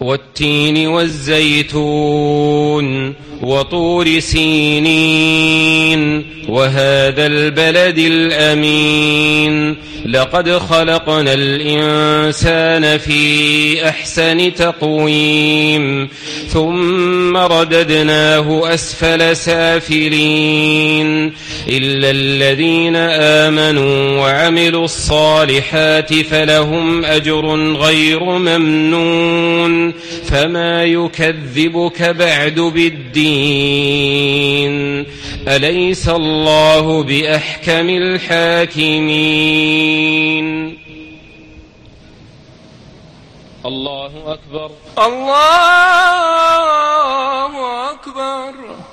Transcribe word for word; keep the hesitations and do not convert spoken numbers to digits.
والتين والزيتون وطور سينين وهذا البلد الأمين لقد خلقنا الإنسان في أحسن تقويم ثم رددناه أسفل سافلين إلا الذين آمنوا وعملوا الصالحات فلهم أجر غير ممنون فما يكذبك بعد بالدين أليس الله بأحكم الحاكمين. الله أكبر. الله أكبر.